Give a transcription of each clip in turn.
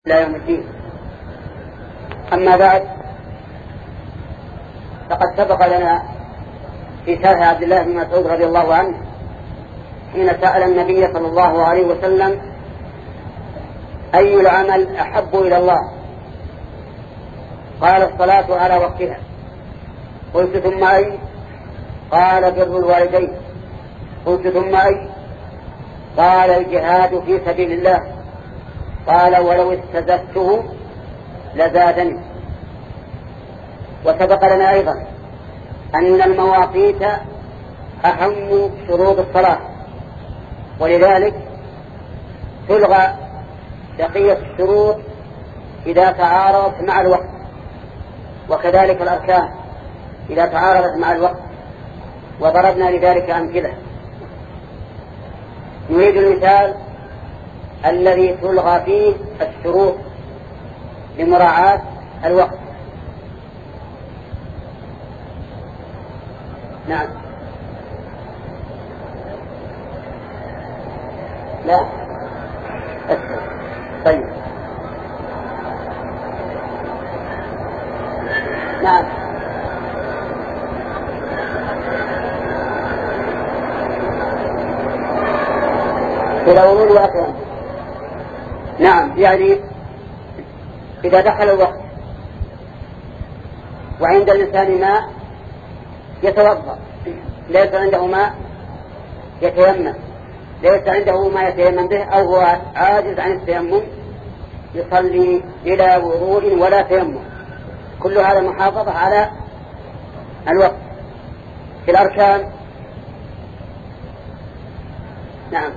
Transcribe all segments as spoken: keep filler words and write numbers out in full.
إلى يوم الدين. أما بعد، فقد سبق لنا في شرح عبد الله بن مسعود رضي الله عنه حين سأل النبي صلى الله عليه وسلم: أي العمل أحب إلى الله؟ قال: الصلاة على وقتها. قلت: ثم أي؟ قال: بر الوالدين. قلت: ثم أي؟ قال: الجهاد في سبيل الله. قال: ولو استزدته لزادني. وسبق لنا أيضا أن المواقيت أهم شروط الصلاة، ولذلك تلغى بقية الشروط إذا تعارضت مع الوقت، وكذلك الأركان إذا تعارضت مع الوقت، وضربنا لذلك أمثلة. نريد المثال الذي تلغى فيه الشروط لمراعاة الوقت. نعم. لا أسفل. طيب. نعم. إلى ورود وأكرم. نعم، يعني إذا دخل الوقت وعند الإنسان ماء يتوضأ، ليس عنده ماء يتيمم، ليس عنده ما يتيمم به، أو هو عاجز عن التيمم، يصلي بلا وضوء ولا تيمم. كل هذا محافظة على الوقت. في الأركان، نعم،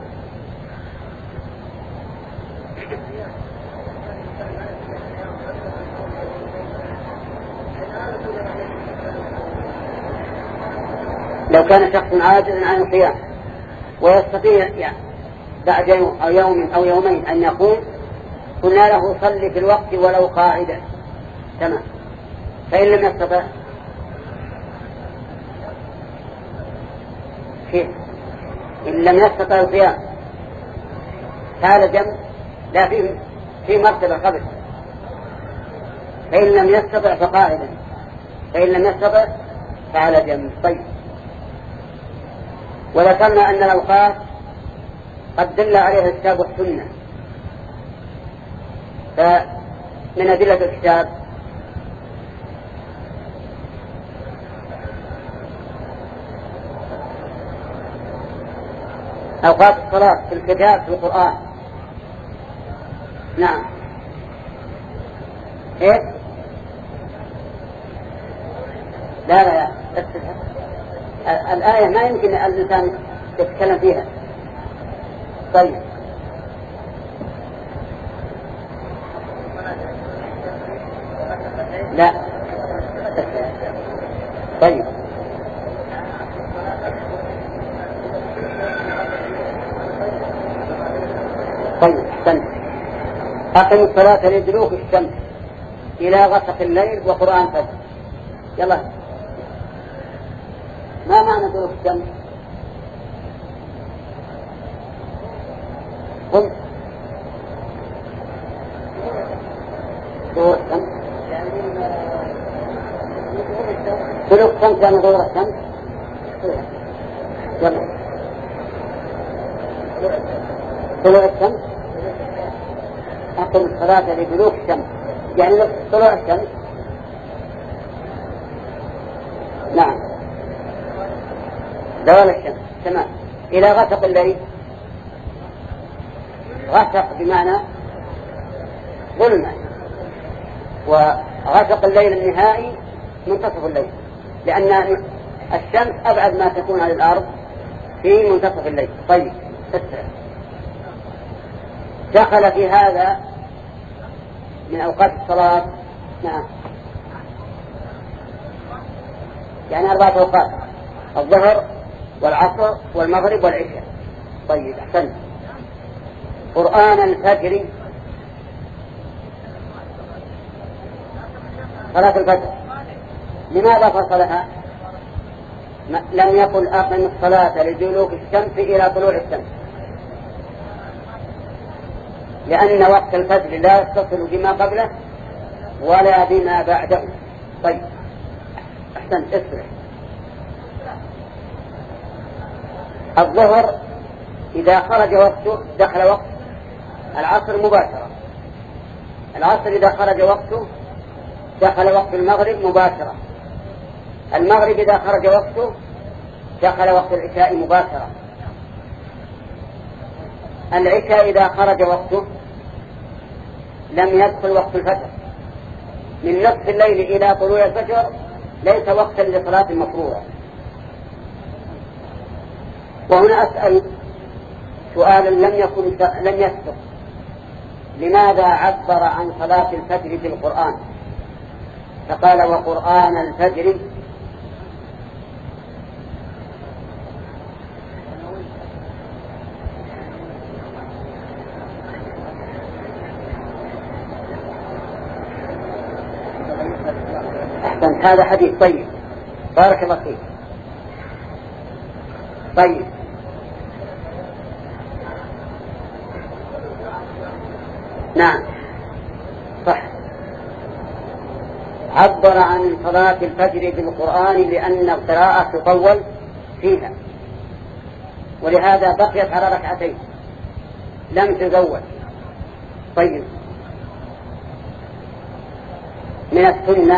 لو كان شخص عاجز عن القيام ويستطيع يعني بعد يوم أو يوم أو يومين أن يقوم، قلنا له: صلي في الوقت ولو قاعدا. تمام. فإن لم يستطع كيف؟ إن لم يستطع القيام هذا جنب، لا فيه في مرتبة قبل. فإن لم يستطع فقاعدا، فإن لم يستطع فعلى جنب. طيب. وذكرنا أن الأوقات قد دل عليها الكتاب والسنة. فمن أدلة الكتاب أوقات الصلاة في الكتاب في القرآن. نعم. إيه؟ لا لا لا الآية ما يمكن الإنسان يتكلم فيها. طيب. لا. طيب. طيب. استنى. أقم الصلاة لدلوك الشمس إلى غسق الليل وقرآن فجر. يلا. ما معنى دلوك الشمس؟ قل. دلوك الشمس. دلوك الشمس يعني ظهور الشمس. يلا. طلوع الشمس. أقم الصلاة لدلوك الشمس يعني طلوع الشمس. نعم، زوال الشمس. تمام. إلى غسق الليل. غسق بمعنى ظلمة، وغسق الليل النهائي منتصف الليل، لأن الشمس أبعد ما تكون عن الأرض في منتصف الليل. طيب. تسرع. دخل في هذا من أوقات الصلاة. نعم، يعني أربعة أوقات: الظهر والعصر والمغرب والعشاء. طيب. أحسن. قرآن الفجر. صلاة الفجر لماذا فصلها؟ لم يقل أقم الصلاة لدلوك الشمس إلى طلوع الشمس. لأن وقت الفجر لا يتصل بما قبله ولا بما بعده. طيب أحسن اسرع. الظهر إذا خرج وقته دخل وقت العصر مباشرة، العصر إذا خرج وقته دخل وقت المغرب مباشرة، المغرب إذا خرج وقته دخل وقت العشاء مباشرة، العشاء إذا خرج وقته لم يدخل وقت الفجر. من نصف الليل إلى طلوع الفجر ليس وقتا لصلاة المفروضة. وهنا أسأل سؤالا لم يكن لم يسبق: لماذا عبر عن صلاة الفجر في القرآن فقال وقرآن الفجر؟ أحسن، هذا حديث طيب، بارك الله فيك. طيب نعم صح، عبر عن صلاة الفجر بالقرآن لأن القراءة تطول فيها، ولهذا بقيت على ركعتين لم تزود. طيب من السنة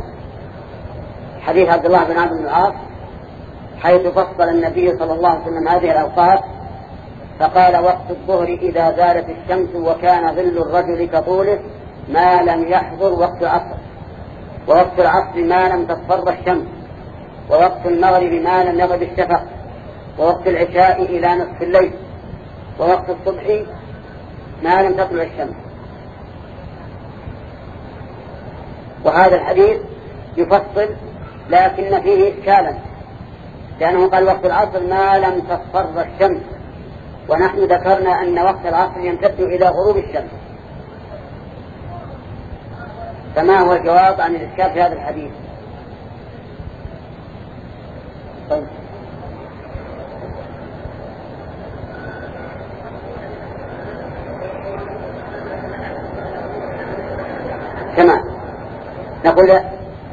حديث عبد الله بن عمرو بن العاص حيث فصل النبي صلى الله عليه وسلم هذه الأوقات فقال وقت الظهر إذا زالت الشمس وكان ظل الرجل كطوله ما لم يحضر وقت العصر، ووقت العصر ما لم تصفر الشمس، ووقت المغرب ما لم يغب الشفق، ووقت العشاء إلى نصف الليل، ووقت الصبح ما لم تطلع الشمس. وهذا الحديث يفصل لكن فيه إشكالا، لأنه قال وقت العصر ما لم تصفر الشمس، ونحن ذكرنا أن وقت العصر يمتد إلى غروب الشمس. فما هو الجواب عن الإشكال في هذا الحديث؟ طيب. كمان نقول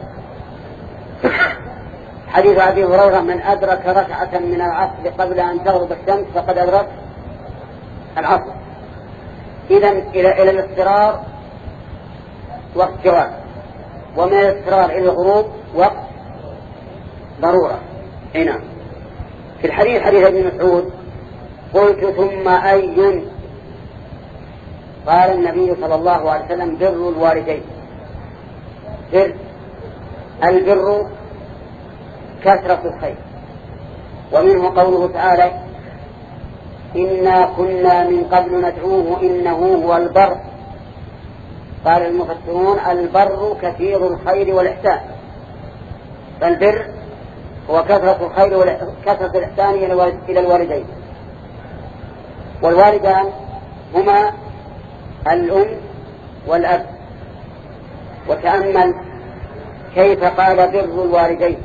حديث أبي هريرة من أدرك ركعة من العصر قبل أن تغرب الشمس فقد أدرك العصر. إذن إلى إلى الاضطرار وقت جواز، ومن الاضطرار إلى الغروب وقت ضرورة. هنا في الحديث حديث ابن مسعود قلت ثم أي؟ قال النبي صلى الله عليه وسلم بر الوالدين. بر البر كثرة الخير، ومنه قوله تعالى إنا كنا من قبل ندعوه إنه هو البر. قال المفسرون البر كثير الخير والإحسان، فالبر هو كثرة الخير وكثرة الإحسان إلى الوالدين. والوالدان هما الأم والأب. وتأمل كيف قال بر الوالدين.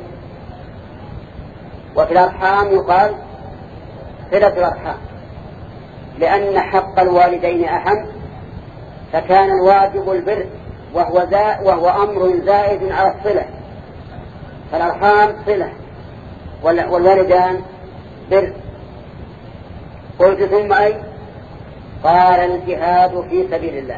وفي الأرحام يقال صلة الأرحام، لأن حق الوالدين أهم، فكان الواجب البر وهو, وهو أمر زائد على الصلة، فالأرحام صلة والوالدان بر. قلت ثم أي؟ قال الجهاد في سبيل الله.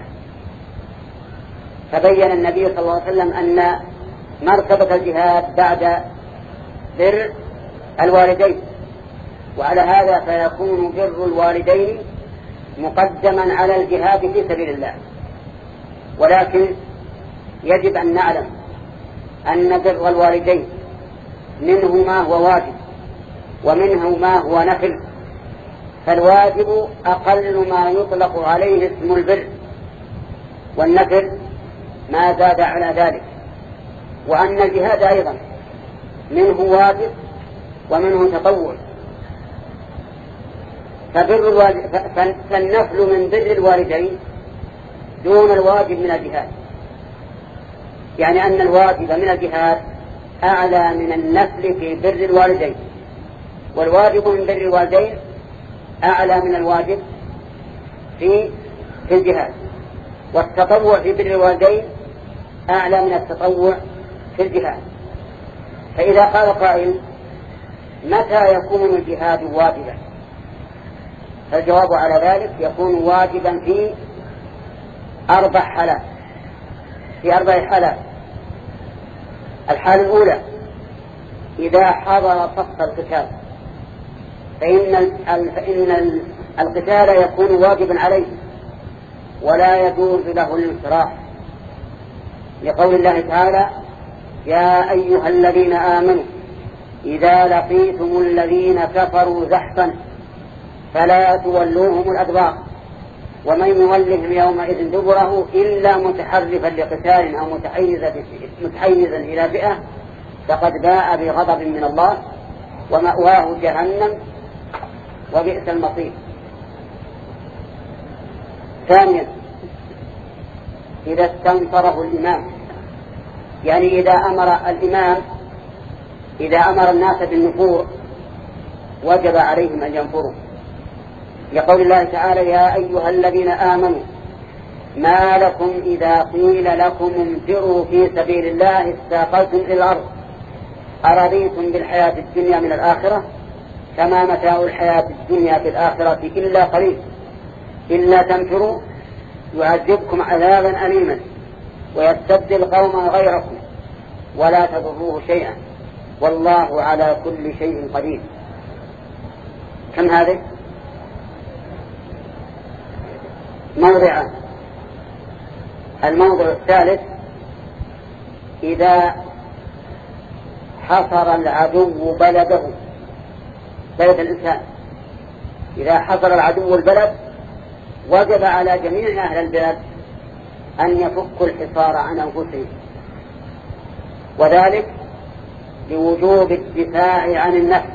فبين النبي صلى الله عليه وسلم أن مرتبة الجهاد بعد بر الوالدين، وعلى هذا فيكون بر الوالدين مقدما على الجهاد في سبيل الله. ولكن يجب أن نعلم أن بر الوالدين منه ما هو واجب ومنه ما هو نفل، فالواجب أقل ما يطلق عليه اسم البر، والنفل ما زاد على ذلك. وأن الجهاد أيضا منه واجب ومنه تطوع، فبر الوالد فالنفل من بر الوالدين دون الواجب من الجهاد، يعني أن الواجب من الجهاد أعلى من النفل في بر الوالدين، والواجب من بر الوالدين أعلى من الواجب في في الجهاد، والتطوع في بر الوالدين أعلى من التطوع في الجهاد. فإذا قال قائل متى يكون الجهاد واجبا؟ فالجواب على ذلك يكون واجبا في أربع حالات في أربع حالات. الحالة الأولى إذا حضر صف القتال، فإن فإن القتال يكون واجبا عليه ولا يجوز له الانصراف، لقول الله تعالى يا أيها الذين آمنوا إذا لقيتم الذين كفروا زحفا فلا تولوهم الأدبار ومن يولهم يومئذ دبره إلا متحرفا لقتال أو متحيزا, متحيزا إلى فئة فقد باء بغضب من الله ومأواه جهنم وبئس المصير. ثانيا إذا استنصره الإمام، يعني إذا أمر الإمام إذا أمر الناس بالنفور وجب عليهم أن ينفروا، لقول الله تعالى يا أيها الذين آمنوا ما لكم إذا قيل لكم انفروا في سبيل الله استاقلتم إلى الأرض أرضيتم بالحياة الدنيا من الآخرة كما متاع الحياة الدنيا في الآخرة إلا قليل إلا تنفروا يعذبكم عذابا أليما ويستبدل قوما غيركم ولا تضروه شيئا والله على كل شيء قدير. كم هذه؟ موضعان. الموضع الثالث إذا حصر العدو بلده بلد الإنسان، إذا حصر العدو البلد وجب على جميع أهل البلاد أن يفكوا الحصار عن أنفسهم، وذلك لوجوب الدفاع عن النفس،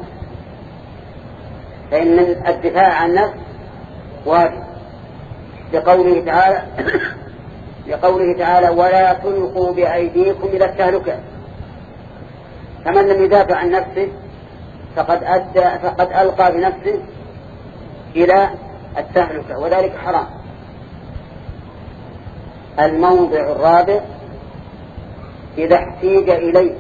فإن الدفاع عن النفس واجب لقوله تعالى لقوله تعالى ولا تلقوا بأيديكم إلى التهلكة، فمن لم يدافع عن نفسه فقد أدى فقد ألقى بنفسه إلى التهلكة وذلك حرام. الموضع الرابع إذا احتيج إليه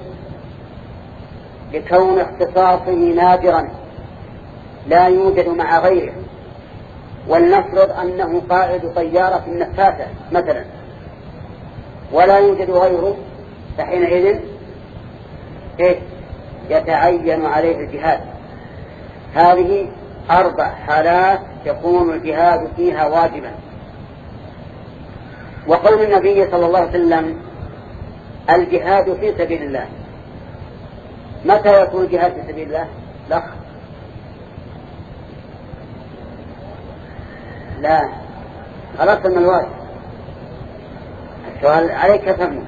لكون اختصاصه نادرا لا يوجد مع غيره، ولنفرض أنه قائد طيارة نفاثة مثلا ولا يوجد غيره، فحينئذ إيه؟ يتعين عليه الجهاد. هذه أربع حالات يكون الجهاد فيها واجبا. وقول النبي صلى الله عليه وسلم الجهاد في سبيل الله، متى يكون الجهاد في سبيل الله؟ لا لا خلاص من الواجب. السؤال عليك فهمه.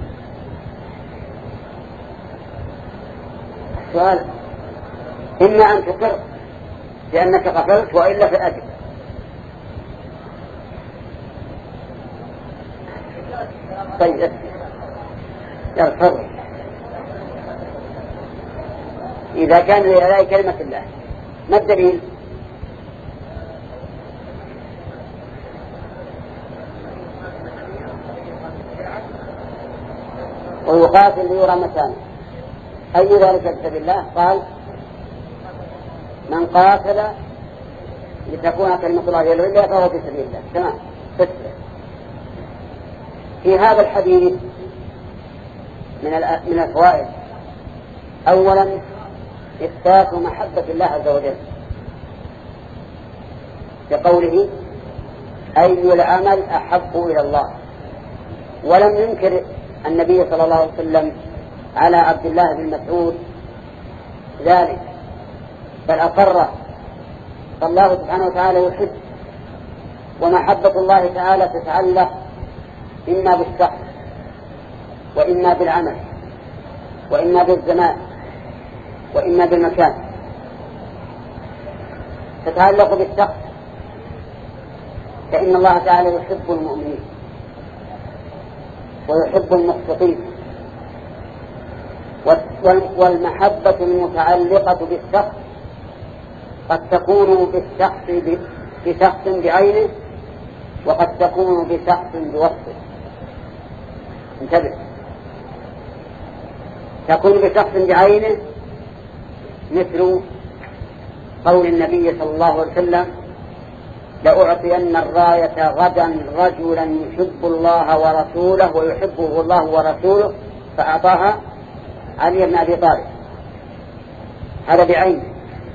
السؤال إما أن تقر لأنك غفلت وإلا في الأجر. طيب يغفر إذا كان لإعلاء كلمة الله. ما الدليل؟ ويقاتل ليرى مكانه. أي ذلك في سبيل الله؟ قال من قاتل لتكون كلمة الله هي العليا فهو في سبيل الله. تمام. في هذا الحديث من من الفوائد أولا إثبات محبة الله عز وجل بقوله أي العمل أحب إلى الله، ولم ينكر النبي صلى الله عليه وسلم على عبد الله بن مسعود ذلك بل أقر. فالله سبحانه وتعالى يحب، ومحبة الله تعالى تتعلق إما بالشخص وإما بالعمل وإما بالزمان وإما بالمكان. تتعلق بالشخص فإن الله تعالى يحب المؤمنين ويحب المقسطين، والمحبة المتعلقة بالشخص قد تكون بالشخص بشخص بعينه وقد تكون بشخص بوصفه. انتبه، تكون بشخص بعينه، مثل قول النبي صلى الله عليه وسلم: لأعطين الراية غدا رجلا يحب الله ورسوله ويحبه الله ورسوله، فأعطاها علي بن أبي طالب. هذا بعينه.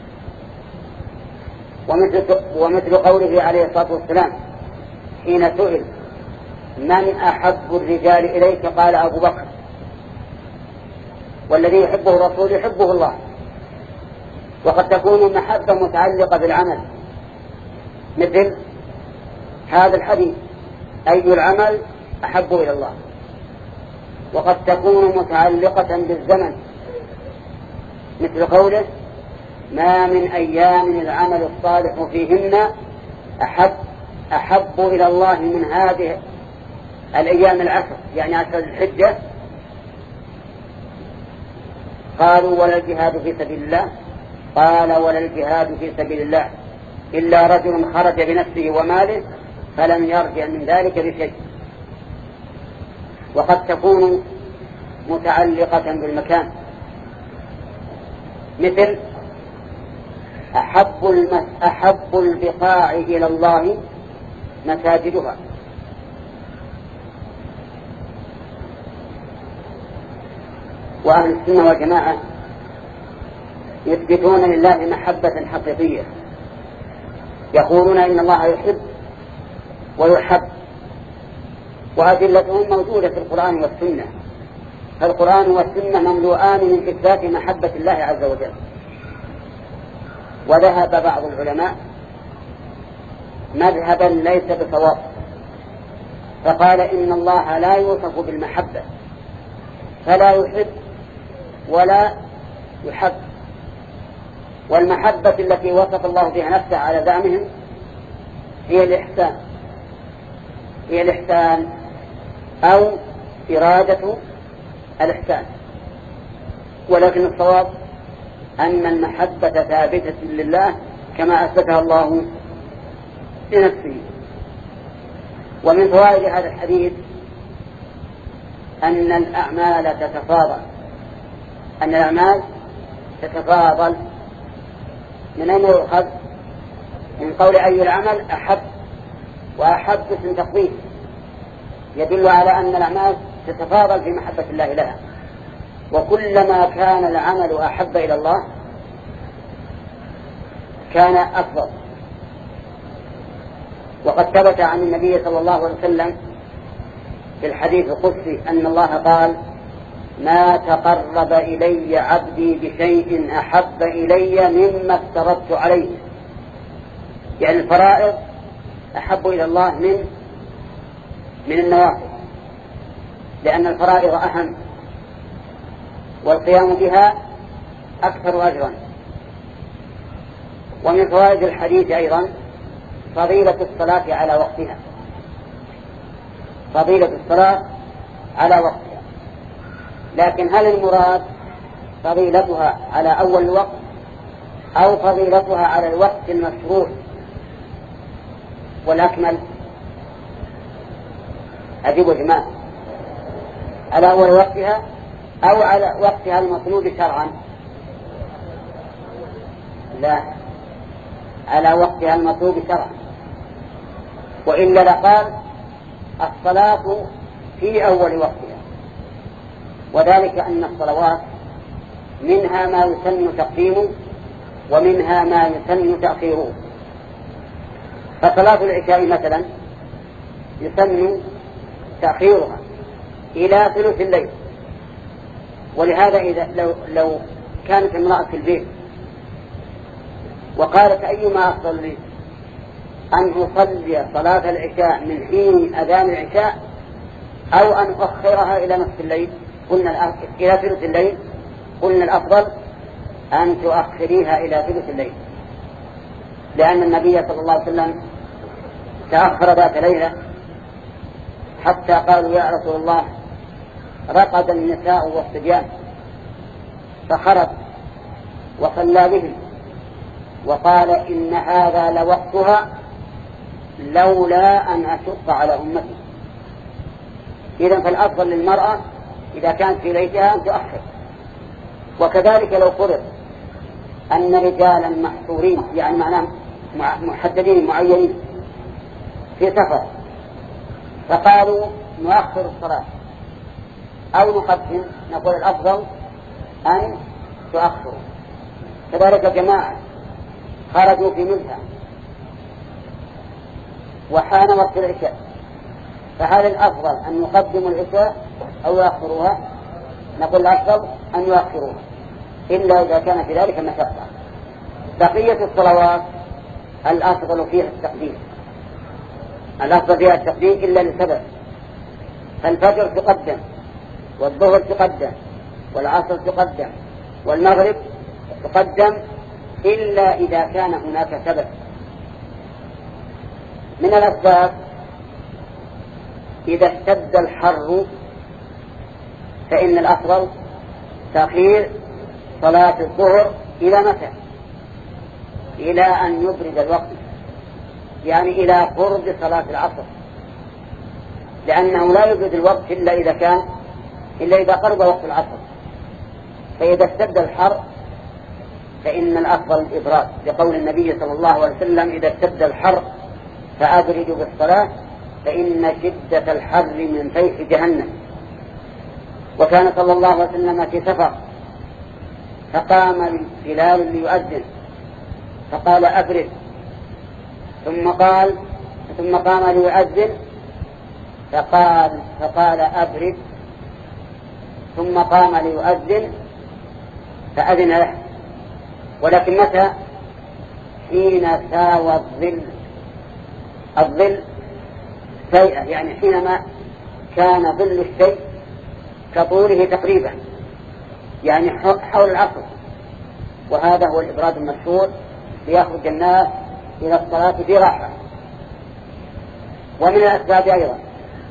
ومثل, ومثل قوله عليه الصلاة والسلام حين سئل: من أحب الرجال إليك؟ قال: أبو بكر. والذي يحبه الرسول يحبه الله. وقد تكون المحبة متعلقة بالعمل، مثل هذا الحديث: أي العمل أحب إلى الله. وقد تكون متعلقة بالزمن، مثل قوله: ما من أيام العمل الصالح فيهن أحب أحب إلى الله من هذه الأيام العشر، يعني عشر الحجة. قالوا: ولا الجهاد في سبيل الله؟ قال: ولا الجهاد في سبيل الله إلا رجل خرج بنفسه وماله فلم يرجع من ذلك بشيء. وقد تكون متعلقة بالمكان، مثل أحب, المس... أحب البقاع إلى الله مساجدها. وأهل السنة والجماعة يثبتون لله محبة حقيقية، يقولون إن الله يحب ويحب، وأدلتهم موجودة في القرآن والسنة. فالقرآن والسنة مملوءان من إثبات محبة الله عز وجل. وذهب بعض العلماء مذهبا ليس بصواب، فقال إن الله لا يوصف بالمحبة، فلا يحب ولا يحب. والمحبة التي وصف الله بها نفسه على زعمهم هي الإحسان هي الإحسان أو إرادة الإحسان. ولكن الصواب أن المحبة ثابتة لله كما أثبتها الله لنفسه. ومن فوائد هذا الحديث أن الأعمال تتفاضل أن الأعمال تتفاضل من أين يؤخذ؟ من قول أي العمل أحب، وأحب اسم تفضيل يدل على أن الأعمال تتفاضل في محبة الله لها. وكلما كان العمل أحب إلى الله كان أفضل. وقد ثبت عن النبي صلى الله عليه وسلم في الحديث القدسي أن الله قال: ما تقرب إلي عبدي بشيء أحب إلي مما افترضت عليه. يعني الفرائض أحب إلى الله من من النوافل، لأن الفرائض أهم والقيام بها أكثر أجرا. ومن فوائد الحديث أيضا فضيلة الصلاة على وقتها فضيلة الصلاة على وقتها لكن هل المراد فضيلتها على أول الوقت أو فضيلتها على الوقت المشروع والأكمل؟ أجيب جماعة، على أول وقتها أو على وقتها المطلوب شرعا؟ لا، على وقتها المطلوب شرعا. وإلا لقال الصلاة في أول وقتها، وذلك أن الصلوات منها ما يسن تقديمه ومنها ما يسن تأخيره. فصلاة العشاء مثلا يسن تأخيرها إلى ثلث الليل. ولهذا إذا لو, لو كانت امرأة في البيت وقالت أيما أفضل لي أن أصلي صلاة العشاء من حين أذان العشاء أو أن أخرها إلى نصف الليل قلنا إلى ثلث الليل قلنا الأفضل أن تؤخريها إلى ثلث الليل، لأن النبي صلى الله عليه وسلم تأخر ذات ليلة حتى قالوا يا رسول الله رقد النساء والصبيان، فخرج وصلى بهم وقال إن هذا لوقتها لولا أن أشق على أمتي. إذن فالأفضل للمرأة إذا كانت في بيتها أن تؤخر. وكذلك لو فرض أن رجالا محصورين يعني معناه محددين معينين في سفر فقالوا نؤخر الصلاة أو نقدم، نقول الأفضل أن تؤخروا. كذلك جماعة خرجوا في ملها وحان وقت العشاء، فهل الأفضل أن يقدموا العشاء أو يؤخروها؟ نقول الأفضل أن يؤخروها إلا إذا كان في ذلك مشقة. بقية الصلوات الأفضل فيها التقديم، الأفضل فيها التقديم إلا لسبب، فالفجر تقدم والظهر تقدم والعصر تقدم والمغرب تقدم إلا إذا كان هناك سبب. من الأسباب إذا اشتد الحر فإن الأفضل تأخير صلاة الظهر إلى متى؟ إلى أن يبرد الوقت، يعني إلى قرب صلاة العصر، لأنه لا يبرد الوقت إلا إذا كان إلا إذا قرب وقت العصر. فإذا اشتد الحر فإن الأفضل الإبراد، لقول النبي صلى الله عليه وسلم إذا اشتد الحر فأبردوا بالصلاة فإن شدة الحر من فيح جهنم. وكان صلى الله عليه وسلم في سفر فقام بلال ليؤذن فقال أبرد، ثم قال ثم قام ليؤذن فقال فقال أبرد، ثم قام ليؤذن فأذن له. ولكن متى؟ حين ساوى الظل الظل شيئا، يعني حينما كان ظل الشيء كطوله تقريبا، يعني حول العصر. وهذا هو الإبراد المشهور ليخرج الناس إلى الصلاة في راحة. ومن الأسباب أيضا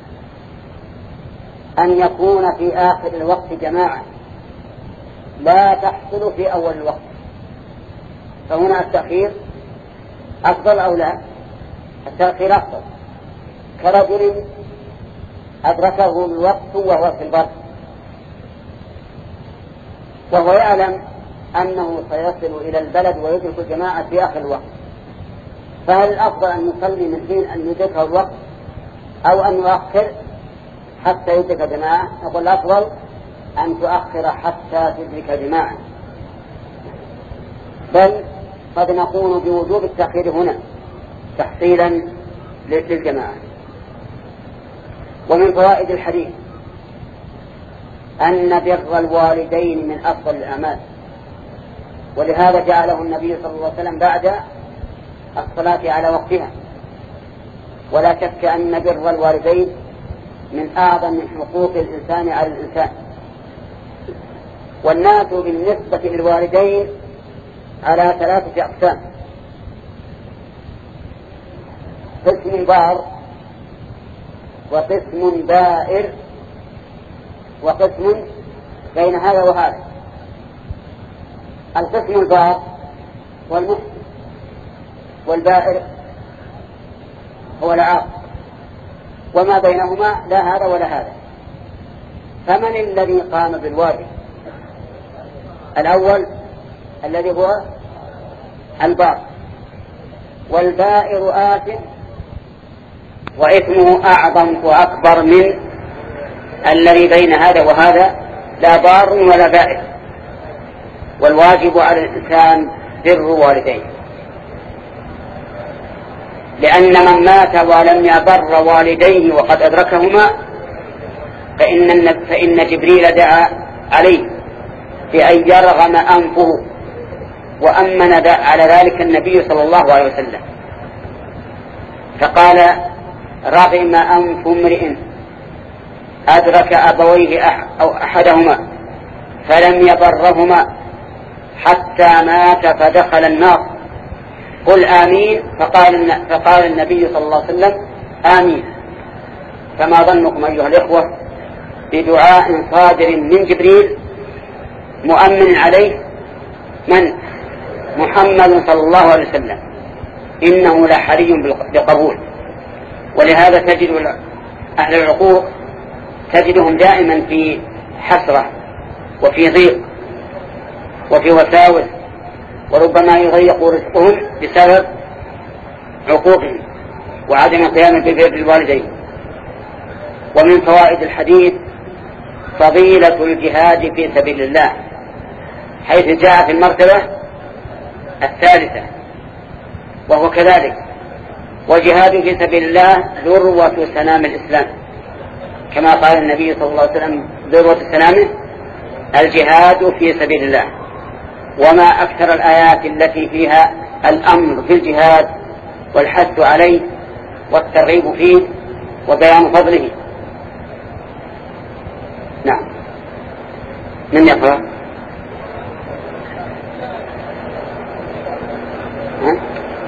أن يكون في آخر الوقت جماعة لا تحصل في أول الوقت، فهنا التأخير أفضل أو لا؟ التأخير أفضل، كرجل أدركه الوقت وهو في البر وهو يعلم أنه سيصل إلى البلد ويدرك الجماعة في آخر الوقت، فهل الأفضل أن يصلي من حين أن يدركه الوقت أو أن يؤخر حتى يدرك جماعة؟ نقول الأفضل أن تؤخر حتى تدرك جماعة، بل قد نقول بوجوب التأخير هنا تحصيلا للجماعة. ومن فوائد الحديث أن بر الوالدين من أفضل الأعمال، ولهذا جعله النبي صلى الله عليه وسلم بعد الصلاة على وقتها. ولا شك أن بر الوالدين من أعظم من حقوق الإنسان على الإنسان. والناس بالنسبة للوالدين على ثلاثة أقسام: قسم بار، وقسم بائر، وقسم بين هذا وهذا. القسم البار هو المحسن، والبائر هو العاق، وما بينهما لا هذا ولا هذا. فمن الذي قام بالواجب؟ الأول الذي هو البار، والبائر آثم وإثمه أعظم وأكبر من الذي بين هذا وهذا، لا بار ولا بائر. والواجب على الإنسان بر والديه، لأن من مات ولم يبر والديه وقد أدركهما فإن, فإن جبريل دعا عليه بأن يرغم أنفه، وأمن على ذلك النبي صلى الله عليه وسلم فقال: رغم أنف امرئ أدرك أبويه أو أحدهما فلم يبرهما حتى مات فدخل النار، قل آمين. فقال, فقال النبي صلى الله عليه وسلم: آمين. فما ظنكم أيها الإخوة بدعاء صادر من جبريل مؤمن عليه من؟ محمد صلى الله عليه وسلم. إنه لحري بقبول. ولهذا تجد أهل العقوق تجدهم دائما في حسرة وفي ضيق وفي وساوس، وربما يضيق رزقهم بسبب عقوقهم وعدم القيام ببر الوالدين. ومن فوائد الحديث فضيلة الجهاد في سبيل الله، حيث جاء في المرتبة الثالثة، وهو كذلك. وجهاد في سبيل الله ذروة سنام الإسلام، كما قال النبي صلى الله عليه وسلم ذروة سنامه الجهاد في سبيل الله. وما أكثر الآيات التي فيها الأمر في الجهاد والحث عليه والترغيب فيه وبيان فضله. نعم، من يقرأ؟ ها؟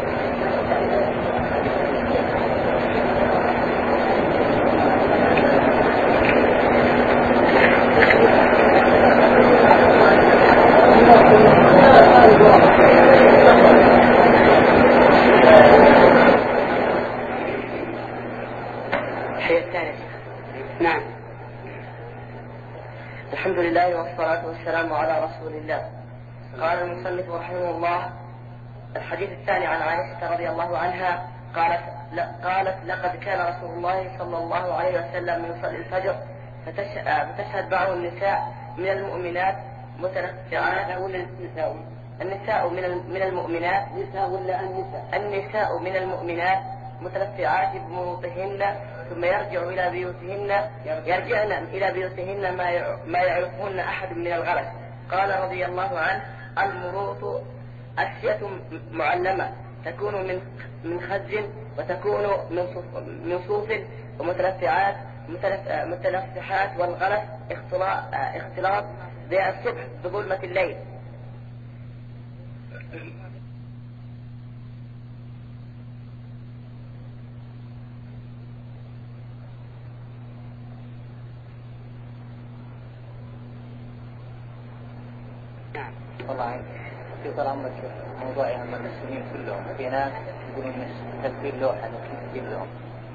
نعم. الحمد لله والصلاة والسلام على رسول الله. قال المصنف رحمه الله: الحديث الثاني عن عائشة رضي الله عنها قالت قالت لقد كان رسول الله صلى الله عليه وسلم يصلي الفجر فتشهد بعض النساء من المؤمنات متلفعات النساء النساء من من المؤمنات نساء ولا النساء النساء من المؤمنات متلفعات بمروطهن ثم يرجع إلى بيوتهن يرجعن إلى بيوتهن ما ما يعرفهن أحد من الغلس. قال رضي الله عنه: المروط أسية معلمة تكون من من خز وتكون من صوف, من صوف ومتلفعات متلفحات والغلس اختلاط اختلاط ضياء الصبح بظلمة الليل. والله في طال عمرك موضوع أهم المسلمين كلهم، في ناس يقولون تكبير لوحة تكبير لوحة.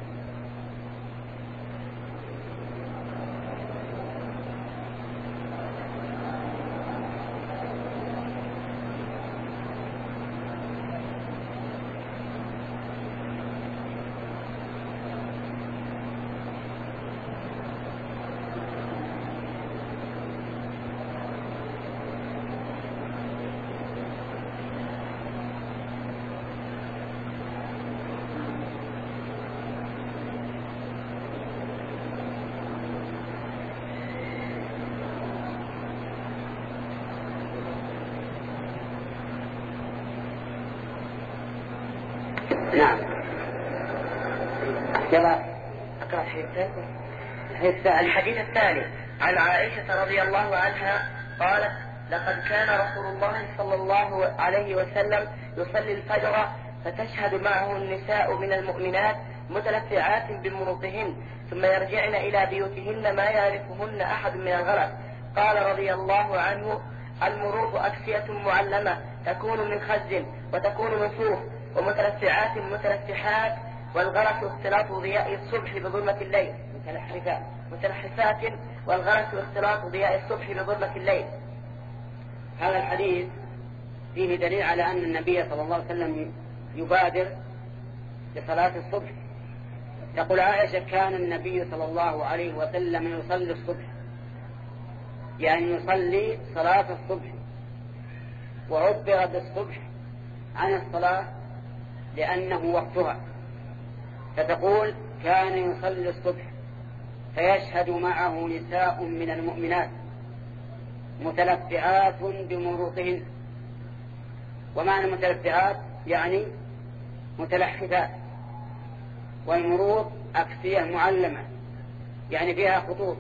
نعم. يلا أقرأ الحديث الثاني عن عائشة رضي الله عنها قالت: لقد كان رسول الله صلى الله عليه وسلم يصلي الفجر فتشهد معه النساء من المؤمنات متلفعات بمروطهن ثم يرجعن إلى بيوتهن ما يعرفهن أحد من الغلس. قال رضي الله عنه: المروط أكسية معلمة تكون من خز وتكون من صوف ومتلفعات متلفحات والغرس اختلاط ضياء الصبح بظلمة الليل متلحفات متلحفات والغرس اختلاط ضياء الصبح بظلمة الليل. هذا الحديث فيه دليل على أن النبي صلى الله عليه وسلم يبادر لصلاة الصبح. تقول عائشة: كان النبي صلى الله عليه وسلم يصلي الصبح، يعني يصلي صلاة الصبح، وعبر بالصبح عن الصلاة لأنه وقتها، فتقول كان يصلي الصبح فيشهد معه نساء من المؤمنات متلفعات بمروطهن. ومعنى متلفعات يعني متلحفات، والمروط أكسية معلمة يعني فيها خطوط.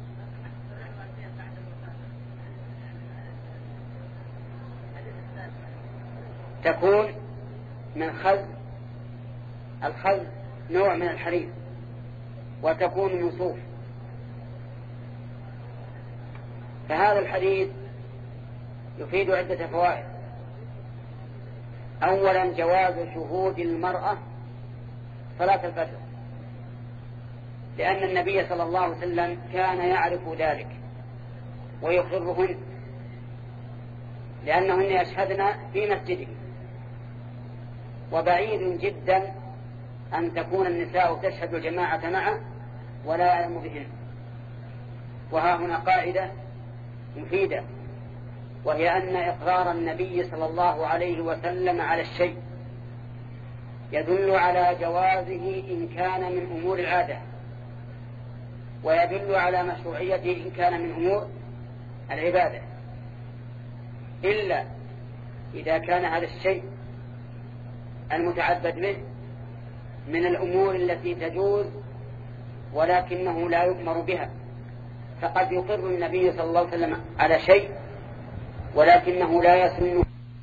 تكون من خز، الخز نوع من الحرير، وتكون من صوف. فهذا الحديث يفيد عدة فوائد. أولا جواز شهود المرأة صلاة الفجر لأن النبي صلى الله عليه وسلم كان يعرف ذلك ويقرهن، لأنهن يشهدن في مسجده، وبعيد جدا أن تكون النساء تشهد الجماعة معه ولا يعلم بهن. وها هنا قاعدة مفيدة، وهي أن إقرار النبي صلى الله عليه وسلم على الشيء يدل على جوازه إن كان من أمور العادة، ويدل على مشروعيته إن كان من أمور العبادة، إلا إذا كان هذا الشيء المتعبد به من الأمور التي تجوز ولكنه لا يؤمر بها. فقد يقر النبي صلى الله عليه وسلم على شيء ولكنه لا يسن،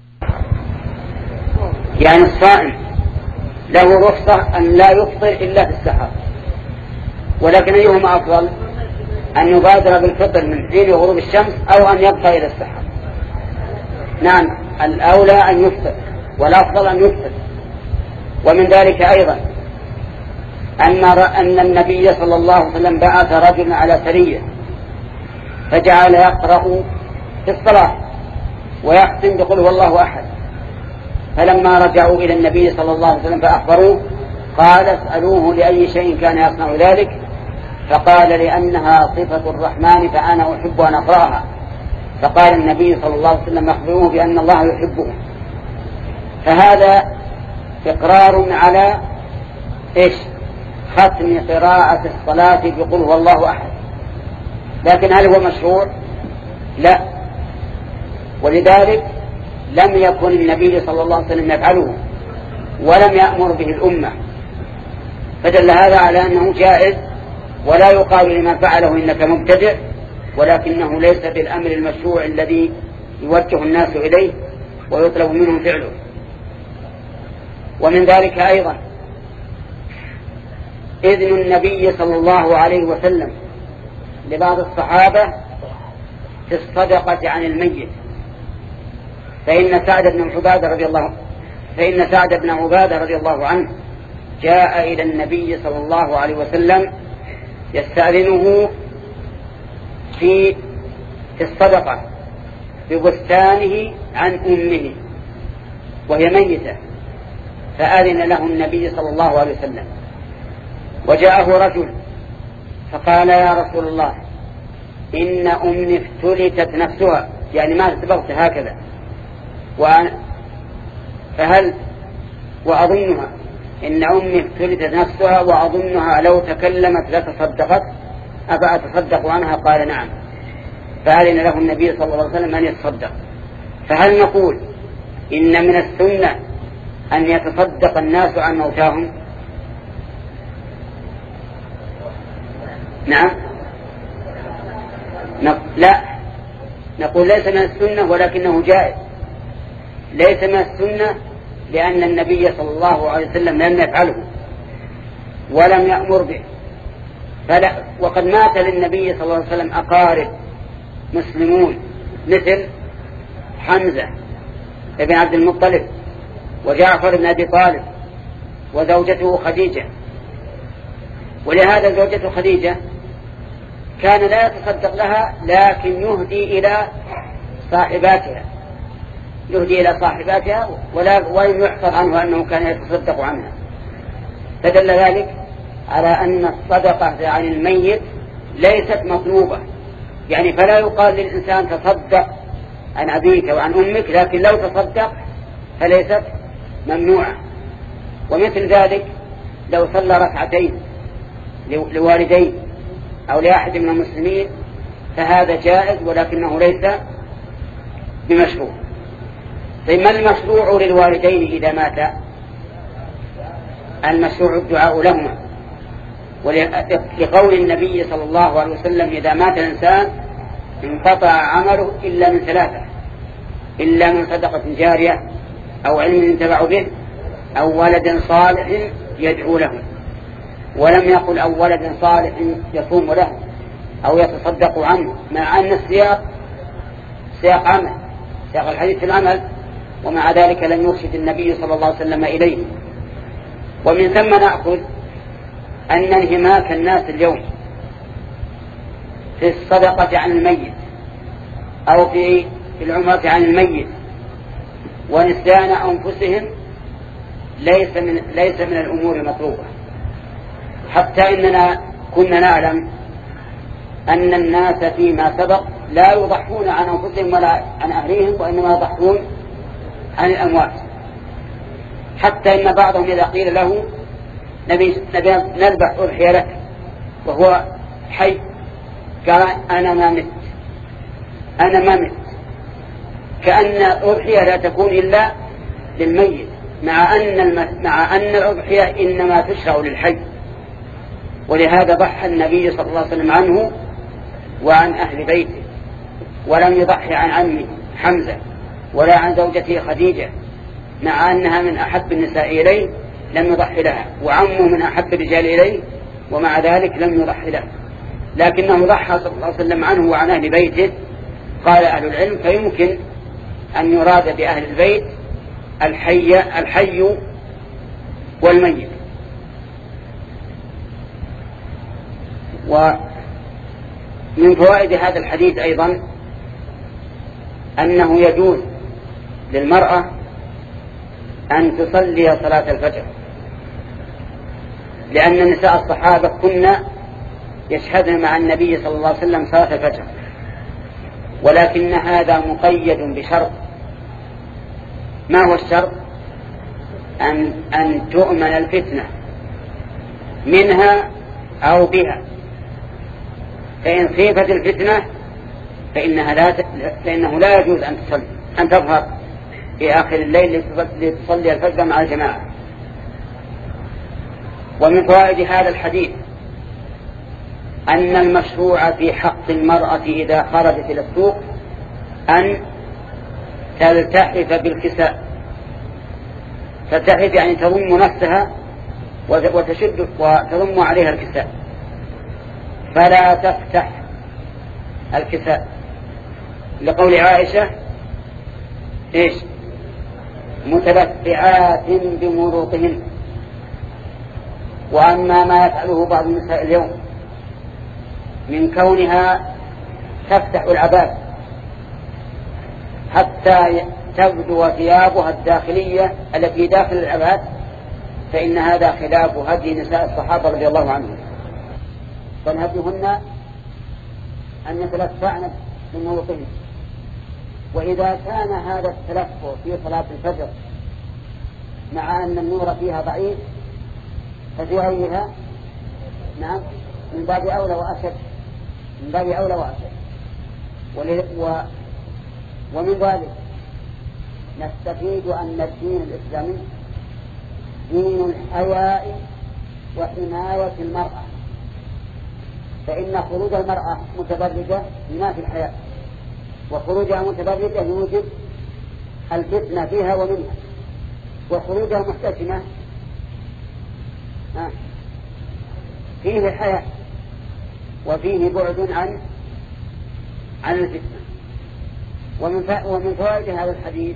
يعني الصائم له رخصة أن لا يفطر إلا في السحر، ولكن أيهما أفضل؟ أن يبادر بالفطر من حين غروب الشمس أو أن يبقى إلى السحر؟ نعم، الأولى أن يفطر والأفضل أن يفطر. ومن ذلك أيضا أن أن النبي صلى الله عليه وسلم بعث رجلا على سرية فجعل يقرأ في الصلاة ويختم بقول هو الله أحد، فلما رجعوا إلى النبي صلى الله عليه وسلم فأخبروه قال اسألوه لأي شيء كان يصنع ذلك، فقال لأنها صفة الرحمن فأنا أحب أن أقرأها. فقال النبي صلى الله عليه وسلم أخبروه بأن الله يحبه. فهذا إقرار على إيش؟ ختم قراءة الصلاة بقول هو الله أحد. لكن هل هو مشروع؟ لا، ولذلك لم يكن النبي صلى الله عليه وسلم يفعله ولم يأمر به الأمة، فدل هذا على أنه جائز، ولا يقال لمن فعله إنك مبتدع، ولكنه ليس بالأمر المشروع الذي يوجه الناس إليه ويطلب منهم فعله. ومن ذلك أيضا إذن النبي صلى الله عليه وسلم لبعض الصحابة في الصدقة عن الميت، فإن سعد بن عبادة رضي الله فإن سعد بن عبادة رضي الله عنه جاء إلى النبي صلى الله عليه وسلم يستأذنه في في الصدقة ببستانه عن أمه وهي ميتة، فأذن له النبي صلى الله عليه وسلم. وجاءه رجل فقال يا رسول الله إن أمي افتلتت نفسها، يعني ما تبغت هكذا، وأنا فهل وأظنها إن أمي افتلتت نفسها وأظنها لو تكلمت لتصدقت أفأتصدق عنها؟ قال نعم. فأذن له النبي صلى الله عليه وسلم أن يتصدق. فهل نقول إن من السنة أن يتصدق الناس عن موتاهم؟ نعم. لا، نقول ليس من السنة ولكنه جائز. ليس من السنة لأن النبي صلى الله عليه وسلم لم يفعله ولم يأمر به، فلا. وقد مات للنبي صلى الله عليه وسلم أقارب مسلمون مثل حمزة ابن عبد المطلب وجعفر بن أبي طالب وزوجته خديجة. ولهذا زوجته خديجة كان لا يتصدق لها لكن يهدي إلى صاحباتها يهدي إلى صاحباتها ولا ولم يحفظ عنه أنه كان يتصدق عنها. فدل ذلك على أن الصدقة عن الميت ليست مطلوبة، يعني فلا يقال للإنسان تصدق عن أبيك وعن أمك، لكن لو تصدق فليست ممنوعة. ومثل ذلك لو صلى ركعتين لوالدين أو لأحد من المسلمين فهذا جائز ولكنه ليس بمشروع. طيب ما المشروع للوالدين إذا مات؟ المشروع الدعاء لهما، ولقول النبي صلى الله عليه وسلم إذا مات الإنسان انقطع عمله إلا من ثلاثة: إلا من صدقة جارية أو علم ينتفع به أو ولد صالح يدعو له. ولم يقل أو ولد صالح يصوم له أو يتصدق عنه، مع أن السياق سياق عمل، سياق الحديث في العمل، ومع ذلك لم يرشد النبي صلى الله عليه وسلم إليه. ومن ثم نأخذ أن انهماك الناس اليوم في الصدقة عن الميت أو في العمرة عن الميت ونسيان أنفسهم ليس من, ليس من الأمور المطلوبة، حتى إننا كنا نعلم أن الناس فيما سبق لا يضحون عن أنفسهم ولا عن أهليهم، وإنما يضحون عن الأموات، حتى إن بعضهم إذا قيل له نبي نذبح أضحية لك وهو حي قال أنا ما مت أنا ما مت، كأن الأضحية لا تكون إلا للميت، مع أن الم... مع أن الأضحية إنما تشرع للحي. ولهذا ضحى النبي صلى الله عليه وسلم عنه وعن أهل بيته، ولم يضحي عن عمه حمزة ولا عن زوجته خديجة، مع أنها من أحب النساء إليه لم يضحي لها، وعمه من أحب الرجال إليه ومع ذلك لم يضحي له، لكنه ضحى صلى الله عليه وسلم عنه وعن أهل بيته. قال أهل العلم فيمكن أن يراد بأهل البيت الحي, الحي والميت. ومن فوائد هذا الحديث أيضا أنه يجوز للمرأة أن تصلي صلاة الفجر، لأن نساء الصحابة كنا يشهدن مع النبي صلى الله عليه وسلم صلاة الفجر، ولكن هذا مقيد بشرط. ما هو الشرط؟ أن, أن تؤمن الفتنة منها أو بها، فإن خيفت الفتنة فإنها لا ت... فإنه لا يجوز أن تصلي أن تظهر في آخر الليل لتصلي الفجر مع الجماعة. ومن فوائد هذا الحديث أن المشروع في حق المرأة إذا خرجت إلى السوق أن تلتحف بالكساء. تلتحف يعني تضم نفسها وتشد وتضم عليها الكساء، فلا تفتح الكساء، لقول عائشة إيش؟ متلفعات بمروطهن. وأما ما يفعله بعض النساء اليوم من كونها تفتح العباءة حتى تبدو ثيابها الداخلية التي داخل العباءة، فإن هذا خلاف هدي نساء الصحابة رضي الله عنهم، بل هديهن أن يتلفعن بمروطهن. وإذا كان هذا التلفع في صلاة الفجر مع أن النور فيها ضعيف ففي غيرها نعم من باب أولى وأشد من باب أولى وأشد. و... ومن ذلك نستفيد أن الدين الإسلامي دين الحياء وحماية المرأة، فإن خروج المرأة متبرجة ينافي الحياء، وخروجها متبرجة يوجب الفتنة فيها ومنها، وخروجها محتشمة فيه حياء وفيه بعد عن عن الفتنة. ومن ومن فوائد هذا الحديث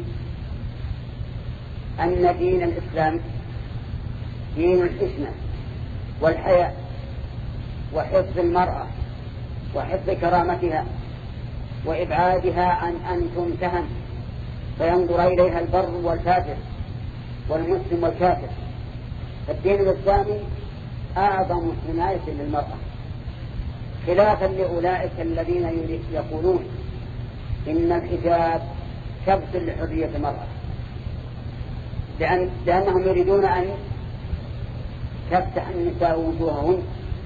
أن دين الإسلام دين الحشمة والحياء وحفظ المرأة وحفظ كرامتها وإبعادها عن أن تمتهن فينظر إليها البر والفاجر والمسلم والكافر. فالدين الإسلامي أعظم حماية للمرأة، خلافا لأولئك الذين يقولون إن الحجاب تبطل لحرية المرأة، لأن لأنهم يريدون أن تفتح النساء وجوههن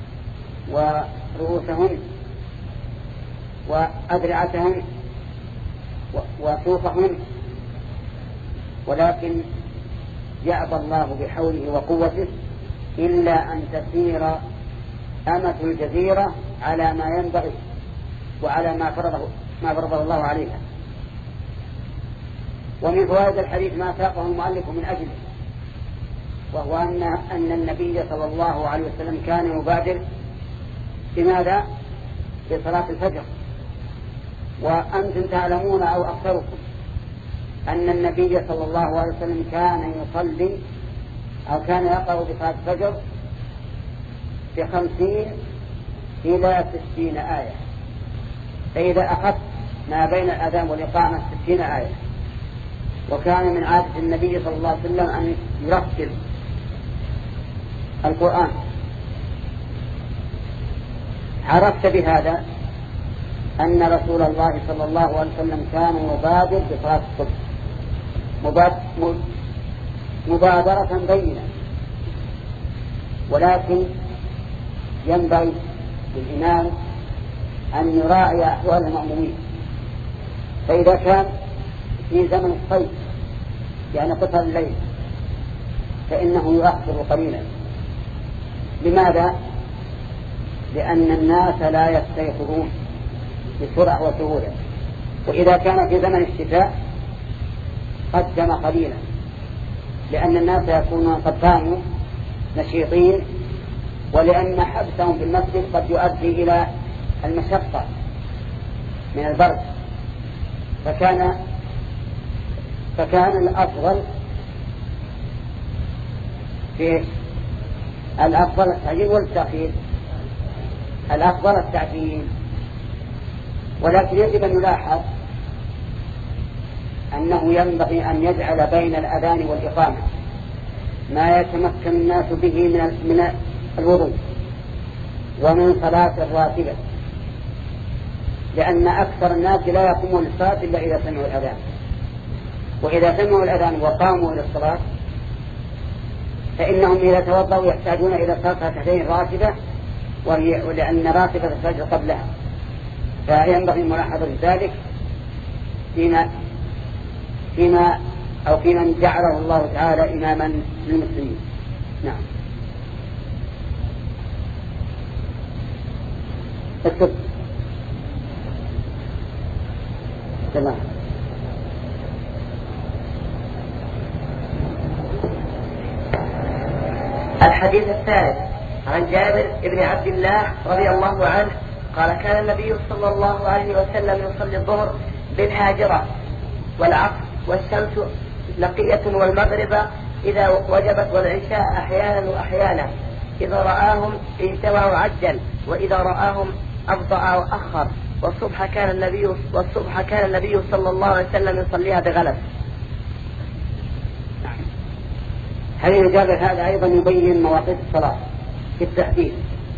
ورؤوسهن وأدرعتهن وسوقهن، ولكن يأبى الله بحوله وقوته إلا أن تسير أمة الجزيرة على ما ينبغي وعلى ما فرضه ما فرضه الله عليها. ومن فوائد الحديث ما ساقه المؤلف من أجله، وهو أن أن النبي صلى الله عليه وسلم كان يبادر بماذا؟ بصلاة الفجر. وأنتم تعلمون أو أكثركم أن النبي صلى الله عليه وسلم كان يصلي أو كان يقرأ بصلاة الفجر بخمسين إلى ستين آية. فإذا أخذت ما بين الأذان والإقامة ستين آية، وكان من عادة النبي صلى الله عليه وسلم أن يرتل القرآن، عرفت بهذا أن رسول الله صلى الله عليه وسلم كان مبادر بصلاة الصبح مبادرة بينة. ولكن ينبغي للإمام أن يراعي أحوال المأمومين، فإذا كان في زمن الصيف يعني قطر الليل فإنه يؤخر قليلا. لماذا؟ لأن الناس لا يستيقظون بسرعة وسهولة. وإذا كان في زمن الشتاء قدم قليلا، لأن الناس يكونون قد قاموا نشيطين، ولأن حبسهم في المسجد قد يؤدي إلى المشقة من البرد. فكان فكان الأفضل في الأفضل التعجيل والتأخير. الأفضل التعجيل، ولكن يجب أن يلاحظ أنه ينبغي أن يجعل بين الأذان والإقامة ما يتمكن الناس به من الوضوء ومن صلاة الراتبة، لأن أكثر الناس لا يقومون للصلاة إلا إذا سمعوا الأذان، وإذا سمعوا الأذان وقاموا إلى الصلاة فإنهم إذا توضأوا يحتاجون إلى صلاة ركعتين راتبة، وهي ولأن راتبة الفجر قبلها. فينبغي ملاحظة ذلك فيما فيما أو في من جعله الله تعالى إماما للمسلمين. نعم. اكتب. تمام. الحديث الثالث عن جابر بن عبد الله رضي الله عنه قال: كان النبي صلى الله عليه وسلم يصلي الظهر بالهاجرة والعصر والشمس نقية والمغرب إذا وجبت والعشاء أحيانا وأحيانا، إذا رآهم اجتمعوا عجل وإذا رآهم أبطأ وأخر، والصبح كان النبي والصبح كان النبي صلى الله عليه وسلم يصليها بغلس. حديث جابر هذا أيضا يبين مواقيت الصلاة في التحديد.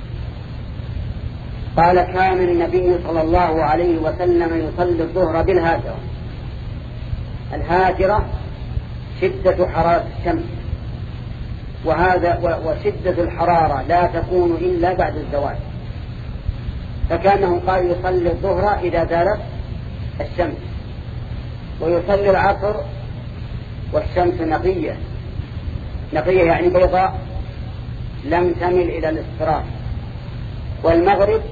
قال: كان النبي صلى الله عليه وسلم يصلي الظهر بالهاجرة. الهاجرة شدة حرارة الشمس، وهذا وشدة الحرارة لا تكون إلا بعد الزوال، فكانه قال يصلي الظهر إذا زالت الشمس، ويصلي العصر والشمس نقية نقية يعني بيضاء لم تمل إلى الاصفرار، والمغرب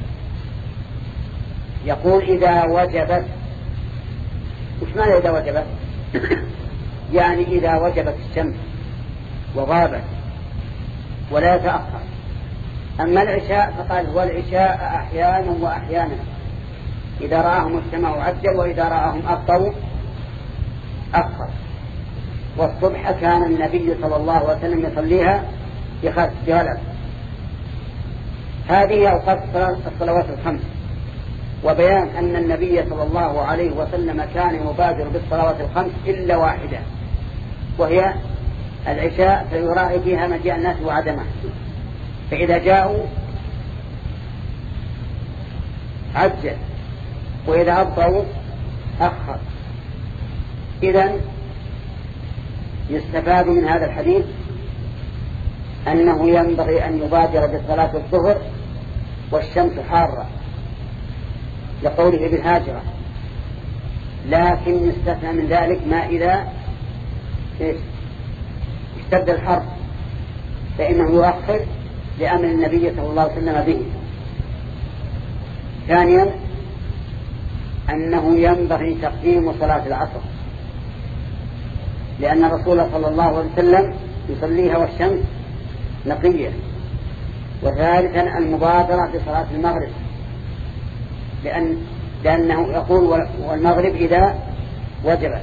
يقول إذا وجبت. وش معنى إذا وجبت؟ يعني إذا وجبت الشمس وغابت ولا يتأخر. أما العشاء فقال هو العشاء أحيانا وأحيانا، إذا رآهم اجتمعوا عجل وإذا رآهم أبطأوا أخر. والصبح كان النبي صلى الله عليه وسلم يصليها بغلس. هذه أوقات الصلوات الخمس، وبيان أن النبي صلى الله عليه وسلم كان يبادر بالصلوات الخمس إلا واحدة، وهي العشاء، فيراعي فيها مجيء الناس وعدمه، فإذا جاءوا عجل وإذا أبطأوا أخر. إذن يستفاد من هذا الحديث أنه ينبغي أن يبادر بصلاة الظهر والشمس حارة لقوله بالهاجرة، لكن يستثنى من ذلك ما إذا اشتد الحر فإنه يؤخر لأمر النبي صلى الله عليه وسلم به. ثانيا أنه ينبغي تقديم صلاة العصر، لأن الرسول صلى الله عليه وسلم يصليها والشمس نقية. وثالثا المبادرة بصلاة المغرب، لأن لأنه يقول والمغرب إذا وجبت.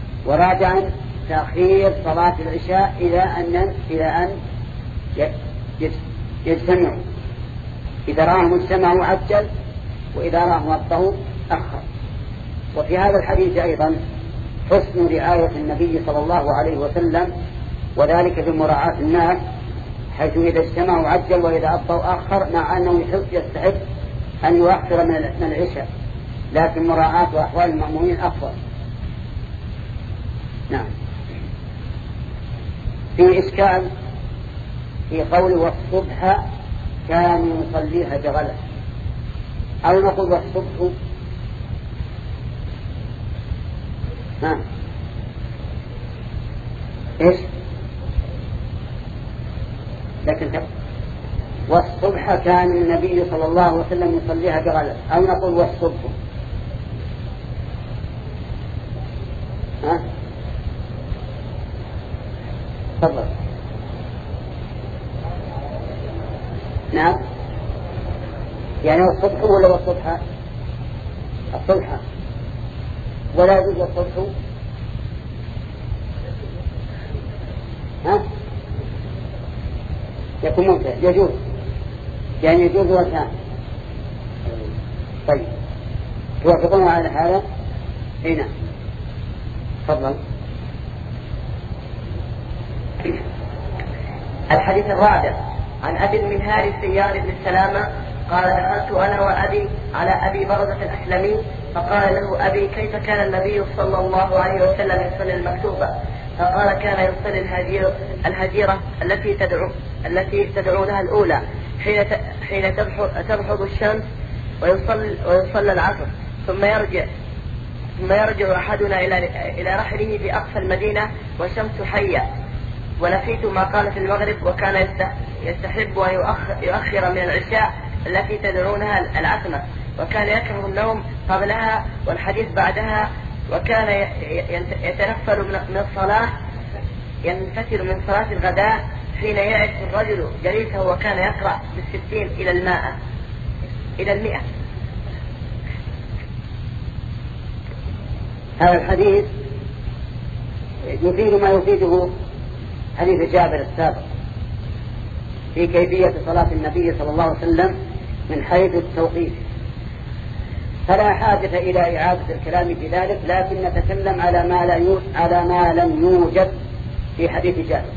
ورابعا تأخير صلاة العشاء إلى أن إلى أن يجتمعوا، إذا رآهم اجتمعوا عجل، وإذا رآهم أبطأوا أخر. وفي هذا الحديث أيضا حسن رعاية النبي صلى الله عليه وسلم، وذلك في مراعاة الناس، حيث إذا اجتمعوا عجل وإذا أبطأوا أخر، مع أنه يستحق أن يؤخر من العشاء، لكن مراعاة أحوال المأمومين أفضل. نعم. في إشكال في قول والصبح كان يصليها بغلس، أو نقول والصبح ها إيش؟ لكن والصبح كان النبي صلى الله عليه وسلم يصليها بغلس، أو نقول والصبح ها تفضل. نعم، يعني الصبح ولا والصبح؟ الصبح، ولا يجوز الصبح. ها يكون ممتع، يجوز، يعني يجوز وكان. طيب توافقون على هذا؟ هنا تفضل. الحديث الرابع عن أبي المنهار السيار بن السلامة قال دخلت أنا وأبي على أبي برزة الأسلمي فقال له أبي كيف كان النبي صلى الله عليه وسلم يصلي المكتوبة؟ فقال كان يصلي الهجيرة, الهجيرة التي تدعو التي تدعونها الأولى حين حين تبحض الشمس، ويصلي ويصلي العصر، ثم يرجع ثم يرجع أحدنا إلى إلى رحله في أقصى المدينة والشمس حية. ونسيت ما قال في المغرب، وكان يستحب أن يؤخر من العشاء التي تدعونها العتمة، وكان يكره النوم قبلها والحديث بعدها، وكان يتنفل من الصلاة ينفتل من صلاة الغداء حين يعرف الرجل جليسه، وكان يقرأ بالستين إلى المائة إلى المئة. هذا الحديث يفيد ما يفيده حديث جابر السابق في كيفية صلاة النبي صلى الله عليه وسلم من حيث التوقيت، فلا حاجة إلى إعادة الكلام في ذلك، لكن نتكلم على ما لا يوجد على ما لم يوجد في حديث جابر،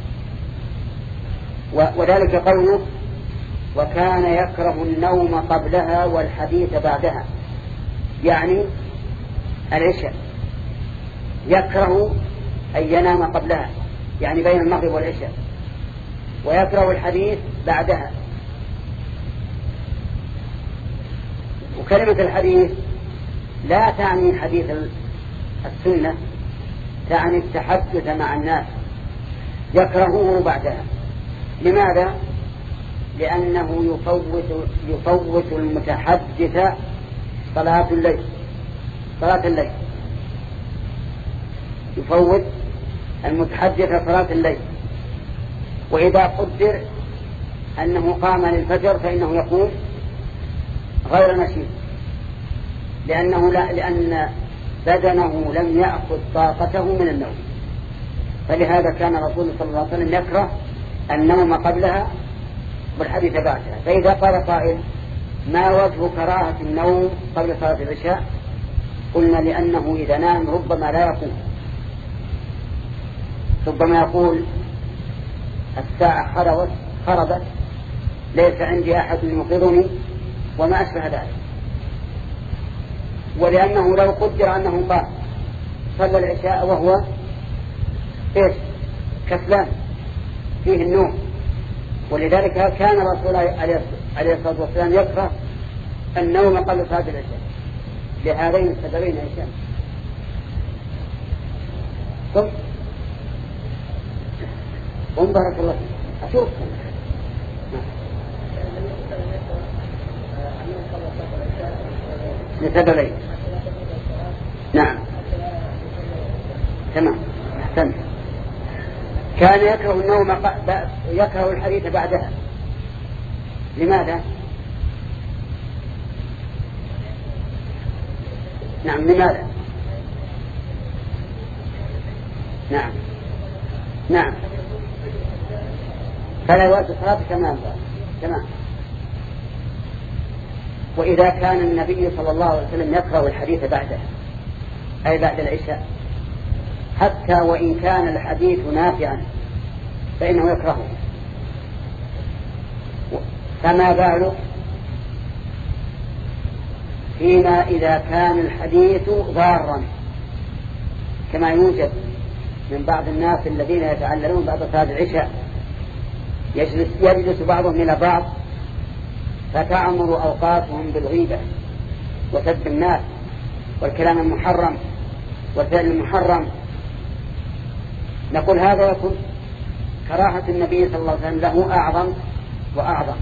وذلك قوله وكان يكره النوم قبلها والحديث بعدها، يعني العشاء يكره أن ينام قبلها، يعني بين المغرب والعشاء، ويكره الحديث بعدها. وكلمة الحديث لا تعني حديث السنة، تعني التحدث مع الناس، يكرهه بعدها. لماذا؟ لأنه يفوت يفوت المتحدث صلاة الليل صلاة الليل يفوت المتحدث صلاة الليل. وإذا قدر أنه قام للفجر فإنه يقوم غير نشيط، لأنه لا لأن بدنه لم يأخذ طاقته من النوم. فلهذا كان رسول صلى الله عليه وسلم يكره النوم قبلها والحديث بعدها. فإذا قال قائل ما وجه كراهة النوم قبل صلاة العشاء؟ قلنا لأنه إذا نام ربما لا يقوم، ربما يقول الساعة خربت خربت ليس عندي أحد يوقظني وما أشبه ذلك. ولأنه لو قدر أنه قام صلى العشاء وهو إيش كسلان فيه النوم، ولذلك كان رسول الله عليه الصلاة والسلام يكره النوم قبل صلاة العشاء لهذين السببين. عشاء ثم قم بارك الله فيك. أشوف لسببين. نعم تمام أحسنت. كان يكره النوم يكره الحديث بعدها. لماذا؟ نعم لماذا؟ نعم نعم فلا يؤدي الصلاة كما ينبغي. تمام. وإذا كان النبي صلى الله عليه وسلم يكره الحديث بعده أي بعد العشاء حتى وإن كان الحديث نافعا فإنه يكرهه، فما بالك فيما إذا كان الحديث ضارا كما يوجد من بعض الناس الذين يتعللون بعد صلاة العشاء، يجلس, يجلس بعضهم إلى بعض فتعمر أوقاتهم بالغيبة وسب الناس والكلام المحرم والفعل المحرم. نقول هذا يكون كراهة النبي صلى الله عليه وسلم له أعظم وأعظم.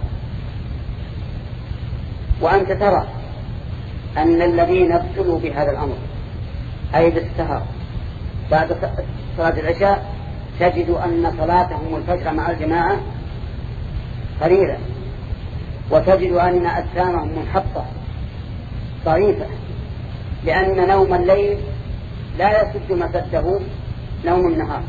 وأنت ترى أن الذين ابتلوا بهذا الأمر أي بالسهر بعد صلاة العشاء تجد أن صلاتهم الفجر مع الجماعة قليلة، وتجد أن أجسامهم منحطة ضعيفة، لأن نوم الليل لا يسد مسده نوم النهار.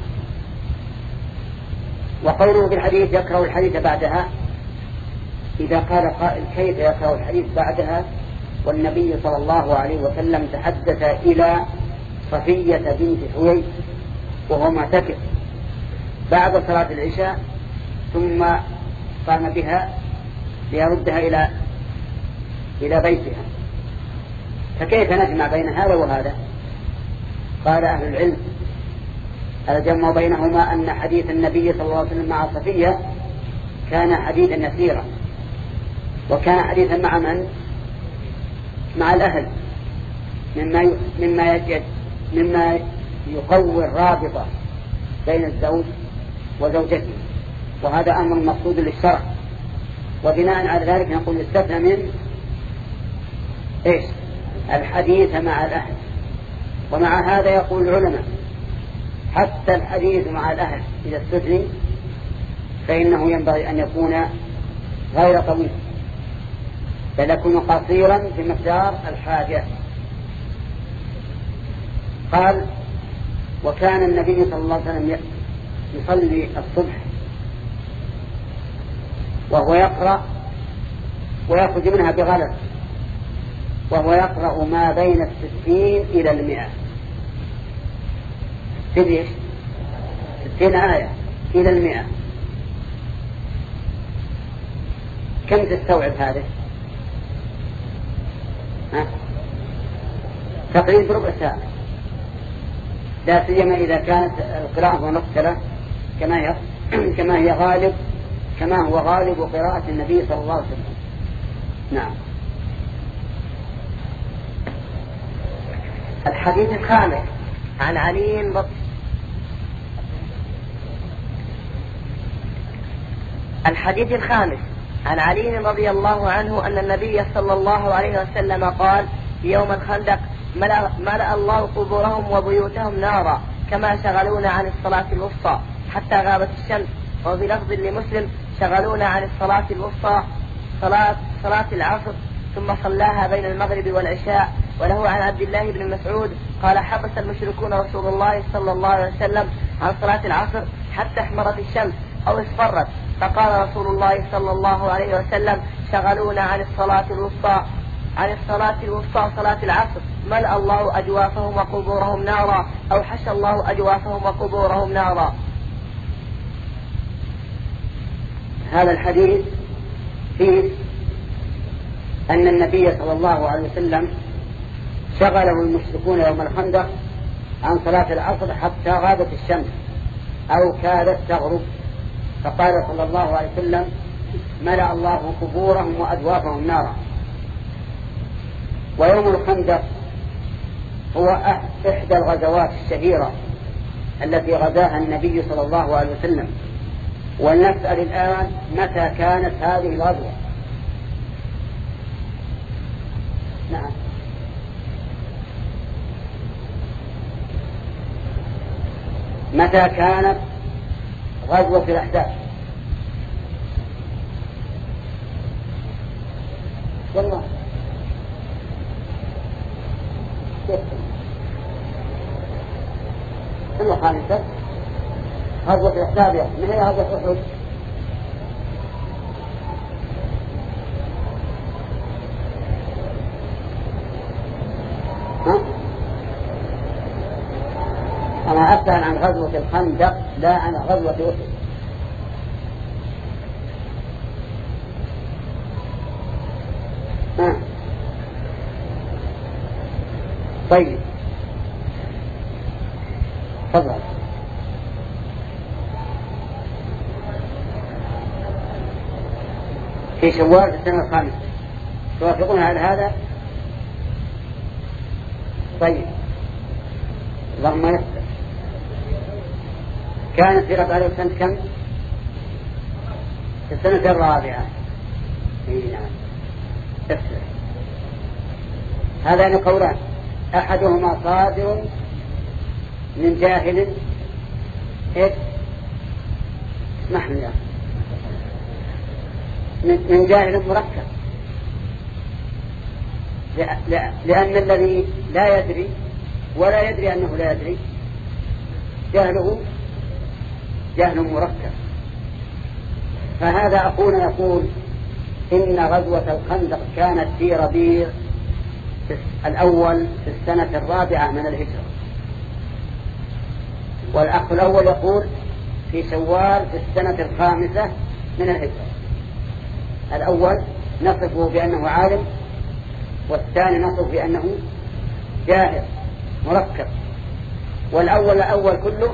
وقوله في الحديث يكره الحديث بعدها، إذا قال قائل كيف يكره الحديث بعدها والنبي صلى الله عليه وسلم تحدث إلى صفية بنت حوي وهو معتكف بعد صلاة العشاء ثم قام بها ليردها إلى إلى بيتها، فكيف نجمع بين هذا وهذا؟ قال أهل العلم الجمع بينهما أن حديث النبي صلى الله عليه وسلم مع صفية كان حديثا يسيرا، وكان حديثا مع من؟ مع الأهل، مما مما يجد مما يقوي الرابطة بين الزوج وزوجته، وهذا أمر مقصود للشرع. وبناء على ذلك نقول استثنى من إيش؟ الحديث مع الأهل. ومع هذا يقول العلماء حتى الحديث مع الأهل إذا استثني فإنه ينبغي أن يكون غير طويل، بل يكون قصيرا في مقدار الحاجة. قال وكان النبي صلى الله عليه وسلم يصلي الصبح وهو يقرأ ويخرج منها بغلط، وهو يقرأ ما بين الستين إلى المئة. ستين ستين آية إلى المئة. كم تستوعب هذه؟ ها؟ تقريبا ربع ساعة، لا سيما إذا كانت القراءة مقتلة كما هي كما هي غالب كما هو غالب قراءة النبي صلى الله عليه وسلم. نعم. الحديث الخامس عن علي رضي الحديث الخامس عن علي رضي الله عنه أن النبي صلى الله عليه وسلم قال في يوم الخندق ملأ, ملأ الله قبورهم وبيوتهم نارا كما شغلونا عن الصلاة الوسطى حتى غابت الشمس. وفي لفظ لمسلم شغلونا عن الصلاة الوسطى صلاة, صلاة العصر ثم صلاها بين المغرب والعشاء. وله عن عبد الله بن مسعود قال حبس المشركون رسول الله صلى الله عليه وسلم عن صلاة العصر حتى احمرت الشمس أو اصفرت، فقال رسول الله صلى الله عليه وسلم شغلونا عن الصلاة الوسطى عن الصلاة الوسطى صلاة العصر ملأ الله أجوافهم وقبورهم نارا أو حشى الله أجوافهم وقبورهم نارا. هذا الحديث فيه أن النبي صلى الله عليه وسلم شغله المشركون يوم الخندق عن صلاة العصر حتى غابت الشمس أو كادت تغرب، فقال صلى الله عليه وسلم ملأ الله قبورهم وأجوافهم نارا. ويوم الخندق هو إحدى الغزوات الشهيرة التي غزاها النبي صلى الله عليه وسلم. ولنسأل الآن متى كانت هذه الغزوة؟ نعم. متى كانت غزوة الأحزاب؟ والله كل خامسة غزوة الأحزاب، من هي غزوة أحد؟ يسأل عن غزوة الخندق لا عن غزوة أحد. آه. طيب تفضل. في شوال في السنة الخامسة توافقون على هذا؟ طيب اللهم يسر. كانت في ربع عليه سنة كم؟ في السنة الرابعة. اي نعم يسر. هذان قولان أحدهما صادر من جاهل إيه؟ اسمح لي من جاهل مركب، لأن الذي لا يدري ولا يدري أنه لا يدري جهله جهل مركب. فهذا أخونا يقول إن غزوة الخندق كانت في ربيع الأول في السنة الرابعة من الهجرة، والأخ الأول يقول في شوال في السنة الخامسة من الهجرة. الأول نصفه بأنه عالم، والثاني نصف بأنه جاهل مركب. والأول الأول كله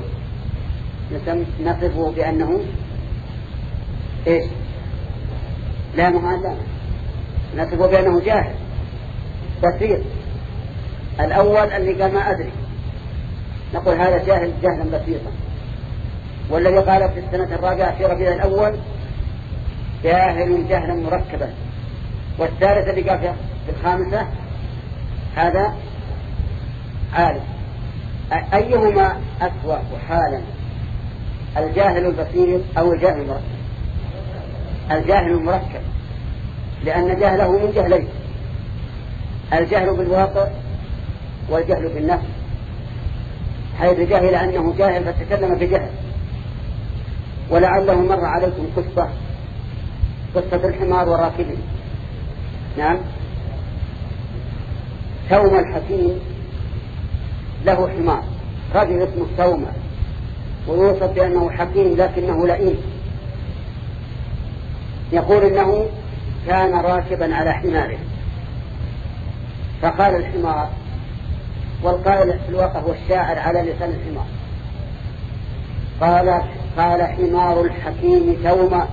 نصفه بأنه إيش؟ لا مهاجم، نصفه بأنه جاهل بسيط. الأول اللي قال ما أدري نقول هذا جاهل جهلا بسيطا، والذي قال في السنة الرابعة في ربيع الأول جاهل جهلا مركبا، والثالث اللي قال في الخامسة هذا عالم. أيهما أسوأ حالا، الجاهل البسيط أو الجاهل المركب؟ الجاهل المركب، لأن جهله من جهلين: الجهل بالواقع والجهل بالنفس، حيث جهل أنه جاهل فتكلم بجهل. ولعله مر عليكم قصة قصة الحمار والراكبين. نعم، ثوم الحكيم له حمار، رجل اسمه ثوم ويوصف بأنه حكيم لكنه لئيم. يقول إنه كان راكبا على حماره، فقال الحمار، والقائل في الواقع هو الشاعر على لسان الحمار، قال قال حمار الحكيم ثوما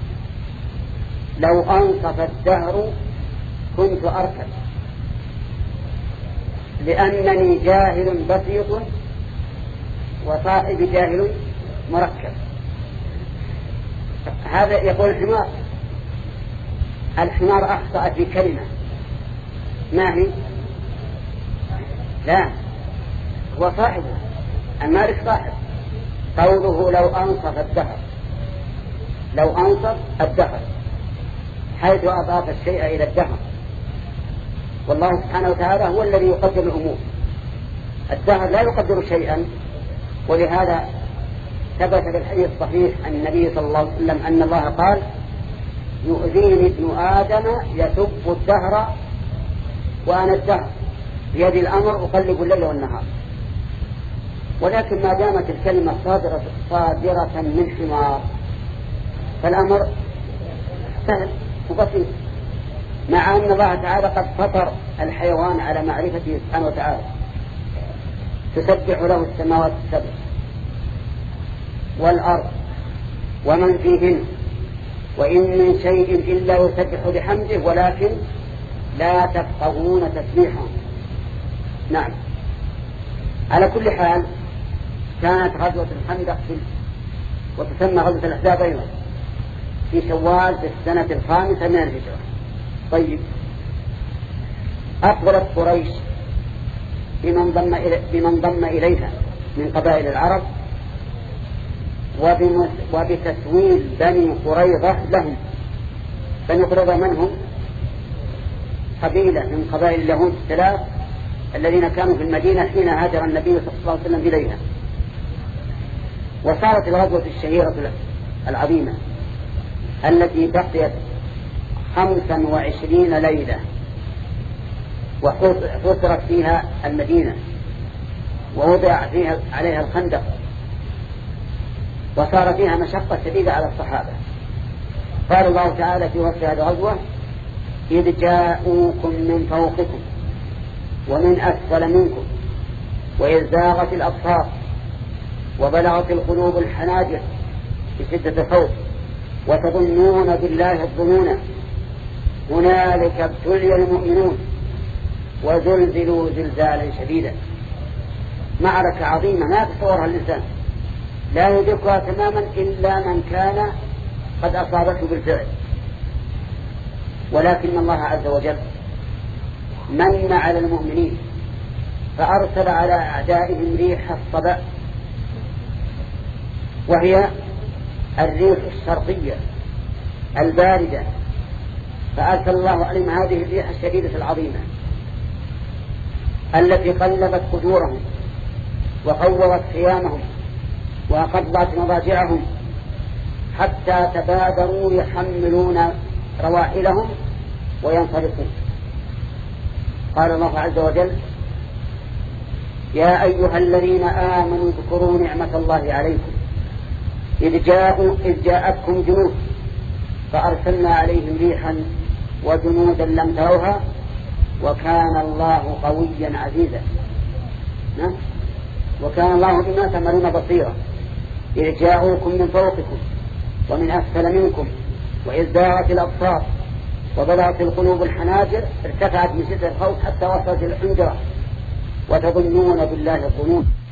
لو أنصف الدهر كنت أركب، لأنني جاهل بسيط وصاحب جاهل مركب. هذا يقول الحمار. الحمار أخطأ في كلمة، ما هي؟ لا، هو صاحبه، المالك صاحب. قوله لو أنصف الدهر، لو أنصف الدهر، حيث أضاف الشيء إلى الدهر، والله سبحانه وتعالى هو الذي يقدر الأمور، الدهر لا يقدر شيئا. ولهذا ثبت في الحديث الصحيح عن النبي صلى الله عليه وسلم أن الله قال: يؤذيني ابن آدم يسب الدهر وأنا الدهر بيدي الأمر أقلب الليل والنهار. ولكن ما دامت الكلمة صادرة, صادرة من حمار فالأمر سهل وبسيط، مع أن الله تعالى قد فطر الحيوان على معرفته سبحانه وتعالى. تسبح له السماوات السبع والأرض ومن فيهن وإن من شيء إلا يسبح بحمده ولكن لا تفقهون تسبيحهم. نعم، على كل حال كانت غزوة الخندق وتسمى غزوة الأحزاب أيضا في شوال في السنة الخامسة من الهجرة. طيب، أقبلت قريش بمن ضم, إلي بمن ضم إليها من قبائل العرب وبتسويل بني قريظة لهم. بني قريظة من هم؟ قبيلة من قبائل اليهود الثلاث الذين كانوا في المدينة حين هاجر النبي صلى الله عليه وسلم إليها. وصارت الغزوة الشهيرة العظيمة التي بقيت خمسا وعشرين ليلة وحصرت فيها المدينة ووضع فيها عليها الخندق، وصار فيها مشقة شديدة على الصحابة. قال الله تعالى في وصف هذه الغزوة: إذ جاءوكم من فوقكم ومن أسفل منكم وإذ زاغت الأبصار وبلغت القلوب الحناجر بشدة الخوف وتظنون بالله الظنون هنالك ابتلي المؤمنون وزلزلوا زلزالا شديدا. معركة عظيمة ما تصورها الإنسان، لا يدركها تماما إلا من كان قد أصابته بالفعل. ولكن الله عز وجل من على المؤمنين فأرسل على أعدائهم ريح الصبا، وهي الريح الشرقية الباردة، فأرسل الله عليهم هذه الريح الشديدة العظيمة التي قلبت قدورهم وقورت خيامهم وقضت مضاجعهم حتى تبادروا يحملون رواحلهم وينصرفون. قال الله عز وجل: يا أيها الذين آمنوا اذكروا نعمة الله عليكم إذ, جاءوا إذ جاءتكم جنود فأرسلنا عليهم ريحا وجنودا لم تروها وكان الله قويا عزيزا. وكان الله بما تعملون بصيرا. إذ جاءوكم من فوقكم ومن أسفل منكم وإذ زاغت الأبصار وبلغت القلوب الحناجر، ارتفعت من شدة الخوف حتى وصلت الحنجرة وتظنون بالله الظنون.